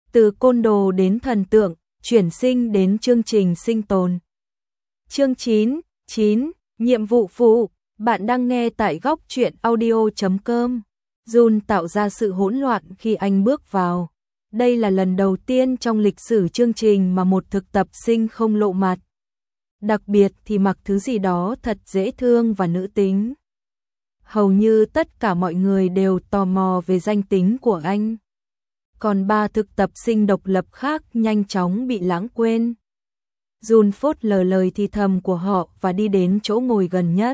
Từ côn đồ đến thần tượng, chuyển sinh đến chương trình sinh tồn. Chương 9, nhiệm vụ phụ, bạn đang nghe tại góc truyện audio.com. Jun tạo ra sự hỗn loạn khi anh bước vào. Đây là lần đầu tiên trong lịch sử chương trình mà một thực tập sinh không lộ mặt. Đặc biệt thì mặc thứ gì đó thật dễ thương và nữ tính. Hầu như tất cả mọi người đều tò mò về danh tính của anh. Còn 3 thực tập sinh độc lập khác nhanh chóng bị lãng quên. Jun phớt lờ lời thì thầm của họ và đi đến chỗ ngồi gần nhất.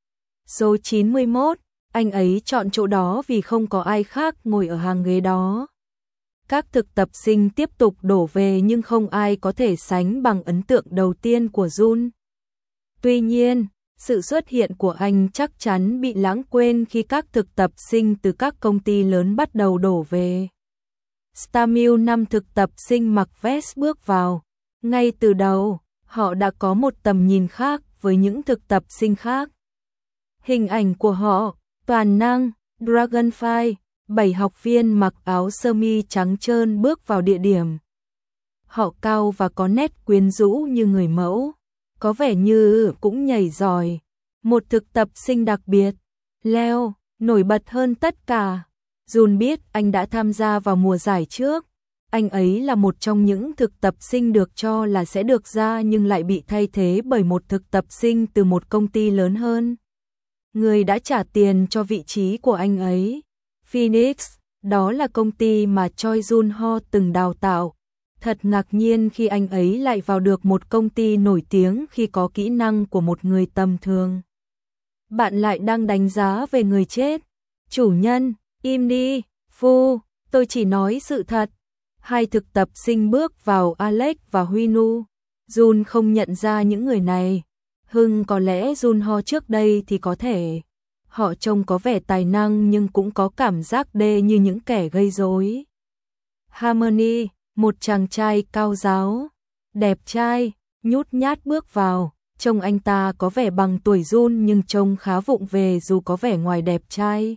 Số 91, anh ấy chọn chỗ đó vì không có ai khác ngồi ở hàng ghế đó. Các thực tập sinh tiếp tục đổ về nhưng không ai có thể sánh bằng ấn tượng đầu tiên của Jun. Tuy nhiên, sự xuất hiện của anh chắc chắn bị lãng quên khi các thực tập sinh từ các công ty lớn bắt đầu đổ về. Stamil 5 thực tập sinh mặc vest bước vào. Ngay từ đầu, họ đã có một tầm nhìn khác với những thực tập sinh khác. Hình ảnh của họ, toàn năng, Dragonfly, 7 học viên mặc áo sơ mi trắng trơn bước vào địa điểm. Họ cao và có nét quyến rũ như người mẫu, có vẻ như cũng nhảy giỏi. Một thực tập sinh đặc biệt, Leo, nổi bật hơn tất cả. Jun biết anh đã tham gia vào mùa giải trước. Anh ấy là một trong những thực tập sinh được cho là sẽ được ra nhưng lại bị thay thế bởi một thực tập sinh từ một công ty lớn hơn. Người đã trả tiền cho vị trí của anh ấy. Phoenix, đó là công ty mà Choi Jun Ho từng đào tạo. Thật ngạc nhiên khi anh ấy lại vào được một công ty nổi tiếng khi có kỹ năng của một người tầm thường. Bạn lại đang đánh giá về người chết. Chủ nhân, im đi, Phu, tôi chỉ nói sự thật. 2 thực tập sinh bước vào, Alex và Huinu. Jun không nhận ra những người này. Có lẽ Jun Ho trước đây thì có thể. Họ trông có vẻ tài năng nhưng cũng có cảm giác đê như những kẻ gây rối. Harmony, một chàng trai cao ráo, đẹp trai, nhút nhát bước vào. Trông anh ta có vẻ bằng tuổi Jun nhưng trông khá vụng về dù có vẻ ngoài đẹp trai.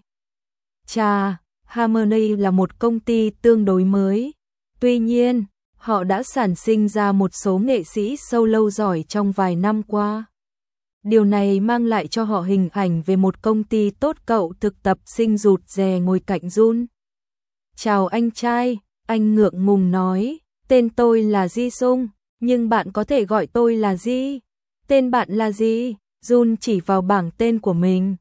Chà, Harmony là một công ty tương đối mới. Tuy nhiên, họ đã sản sinh ra một số nghệ sĩ solo giỏi trong vài năm qua. Điều này mang lại cho họ hình ảnh về một công ty tốt. Cậu thực tập sinh rụt rè ngồi cạnh Jun. Chào anh trai, anh ngượng ngùng nói, tên tôi là Ji Sung, nhưng bạn có thể gọi tôi là Ji. Tên bạn là gì? Jun chỉ vào bảng tên của mình.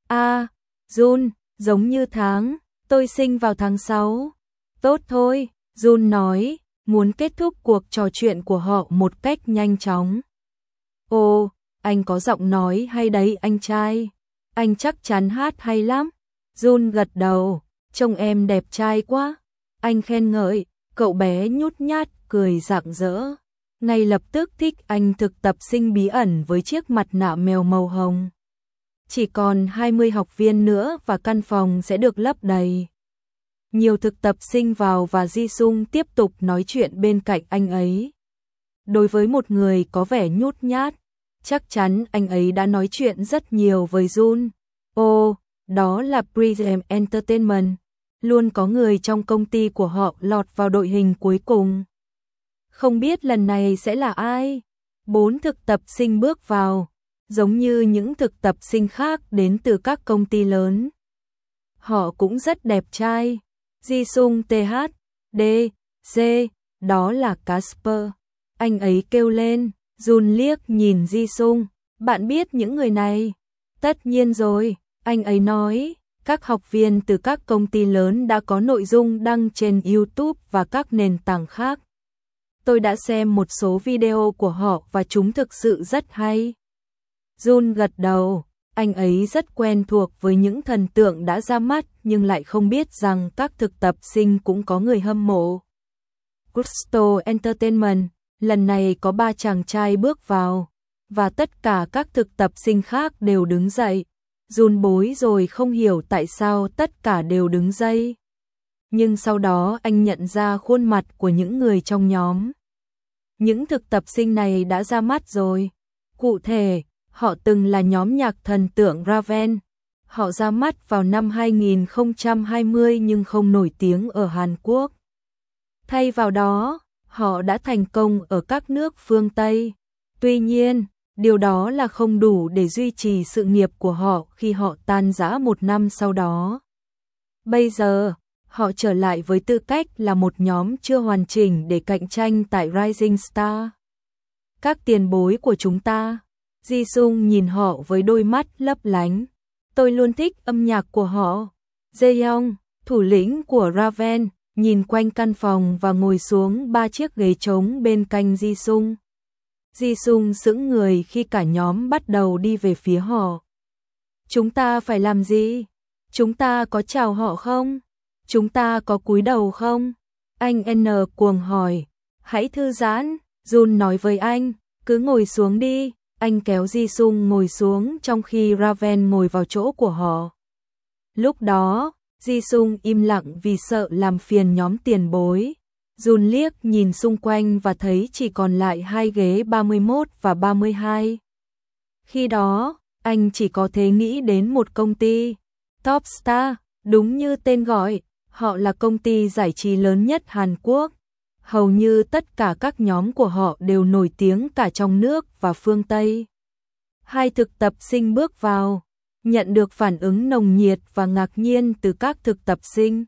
Jun, giống như tháng, tôi sinh vào tháng 6. Tốt thôi, Jun nói, muốn kết thúc cuộc trò chuyện của họ một cách nhanh chóng. Ồ, anh có giọng nói hay đấy anh trai. Anh chắc chắn hát hay lắm. Jun gật đầu, trông em đẹp trai quá. Anh khen ngợi, cậu bé nhút nhát cười rạng rỡ. Ngay lập tức thích anh thực tập sinh bí ẩn với chiếc mặt nạ mèo màu hồng. Chỉ còn 20 học viên nữa và căn phòng sẽ được lấp đầy. Nhiều thực tập sinh vào và Ji Sung tiếp tục nói chuyện bên cạnh anh ấy. Đối với một người có vẻ nhút nhát, chắc chắn anh ấy đã nói chuyện rất nhiều với Jun. Đó là Prism Entertainment. Luôn có người trong công ty của họ lọt vào đội hình cuối cùng. Không biết lần này sẽ là ai? 4 thực tập sinh bước vào, giống như những thực tập sinh khác đến từ các công ty lớn. Họ cũng rất đẹp trai. Ji Sung TH, D, G, đó là Casper. Anh ấy kêu lên. Jun liếc nhìn Ji Sung. Bạn biết những người này? Tất nhiên rồi, anh ấy nói. Các học viên từ các công ty lớn đã có nội dung đăng trên YouTube và các nền tảng khác. Tôi đã xem một số video của họ và chúng thực sự rất hay. Jun gật đầu, anh ấy rất quen thuộc với những thần tượng đã ra mắt nhưng lại không biết rằng các thực tập sinh cũng có người hâm mộ. Gusto Entertainment, lần này có 3 chàng trai bước vào, và tất cả các thực tập sinh khác đều đứng dậy. Jun bối rồi không hiểu tại sao tất cả đều đứng dậy. Nhưng sau đó anh nhận ra khuôn mặt của những người trong nhóm. Những thực tập sinh này đã ra mắt rồi. Cụ thể, họ từng là nhóm nhạc thần tượng Raven. Họ ra mắt vào năm 2020 nhưng không nổi tiếng ở Hàn Quốc. Thay vào đó, họ đã thành công ở các nước phương Tây. Tuy nhiên, điều đó là không đủ để duy trì sự nghiệp của họ khi họ tan rã một năm sau đó. Bây giờ, họ trở lại với tư cách là một nhóm chưa hoàn chỉnh để cạnh tranh tại Rising Star. Các tiền bối của chúng ta. Jisung nhìn họ với đôi mắt lấp lánh. Tôi luôn thích âm nhạc của họ. Jaeyoung, thủ lĩnh của Raven, nhìn quanh căn phòng và ngồi xuống 3 chiếc ghế trống bên cạnh Jisung. Jisung sững người khi cả nhóm bắt đầu đi về phía họ. Chúng ta phải làm gì? Chúng ta có chào họ không? Chúng ta có cúi đầu không? Anh N cuồng hỏi. Hãy thư giãn, Jun nói với anh, cứ ngồi xuống đi. Anh kéo Jisung ngồi xuống trong khi Raven ngồi vào chỗ của họ. Lúc đó, Jisung im lặng vì sợ làm phiền nhóm tiền bối. Jun liếc nhìn xung quanh và thấy chỉ còn lại 2 ghế 31 và 32. Khi đó, anh chỉ có thể nghĩ đến một công ty, Topstar, đúng như tên gọi, họ là công ty giải trí lớn nhất Hàn Quốc. Hầu như tất cả các nhóm của họ đều nổi tiếng cả trong nước và phương Tây. 2 thực tập sinh bước vào, nhận được phản ứng nồng nhiệt và ngạc nhiên từ các thực tập sinh.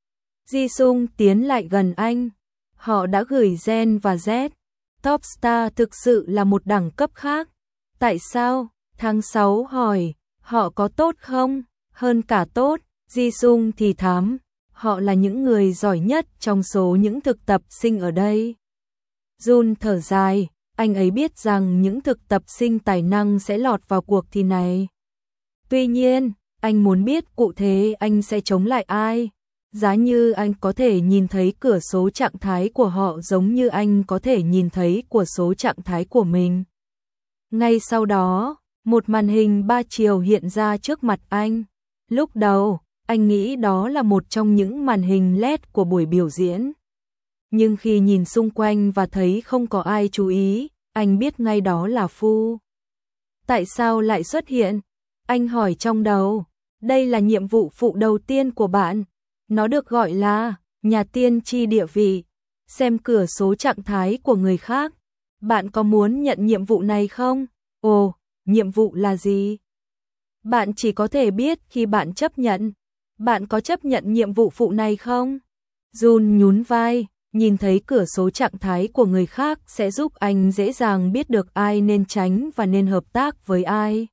Jisung tiến lại gần anh. Họ đã gửi Gen và Z. Topstar thực sự là một đẳng cấp khác. Tại sao? Tháng 6 hỏi, họ có tốt không? Hơn cả tốt, Jisung thì thám. Họ là những người giỏi nhất trong số những thực tập sinh ở đây. Jun thở dài, anh ấy biết rằng những thực tập sinh tài năng sẽ lọt vào cuộc thi này. Tuy nhiên, anh muốn biết cụ thể anh sẽ chống lại ai. Giá như anh có thể nhìn thấy cửa số trạng thái của họ giống như anh có thể nhìn thấy của số trạng thái của mình. Ngay sau đó, một màn hình 3 chiều hiện ra trước mặt anh. Lúc đầu, anh nghĩ đó là một trong những màn hình LED của buổi biểu diễn. Nhưng khi nhìn xung quanh và thấy không có ai chú ý, anh biết ngay đó là Fu. Tại sao lại xuất hiện? Anh hỏi trong đầu. Đây là nhiệm vụ phụ đầu tiên của bạn. Nó được gọi là nhà tiên tri địa vị. Xem cửa số trạng thái của người khác. Bạn có muốn nhận nhiệm vụ này không? Ồ, nhiệm vụ là gì? Bạn chỉ có thể biết khi bạn chấp nhận. Bạn có chấp nhận nhiệm vụ phụ này không? Jun nhún vai, nhìn thấy cửa số trạng thái của người khác sẽ giúp anh dễ dàng biết được ai nên tránh và nên hợp tác với ai.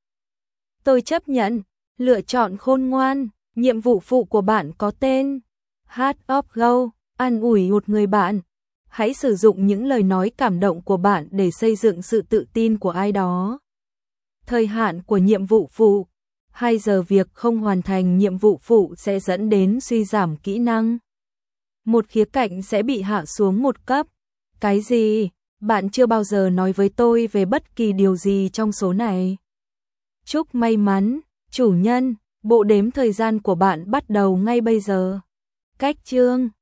Tôi chấp nhận, lựa chọn khôn ngoan, nhiệm vụ phụ của bạn có tên Heart of Gold, an ủi một người bạn. Hãy sử dụng những lời nói cảm động của bạn để xây dựng sự tự tin của ai đó. Thời hạn của nhiệm vụ phụ. 2 giờ việc không hoàn thành nhiệm vụ phụ sẽ dẫn đến suy giảm kỹ năng. Một khía cạnh sẽ bị hạ xuống một cấp. Cái gì? Bạn chưa bao giờ nói với tôi về bất kỳ điều gì trong số này. Chúc may mắn, chủ nhân, bộ đếm thời gian của bạn bắt đầu ngay bây giờ. Cách chương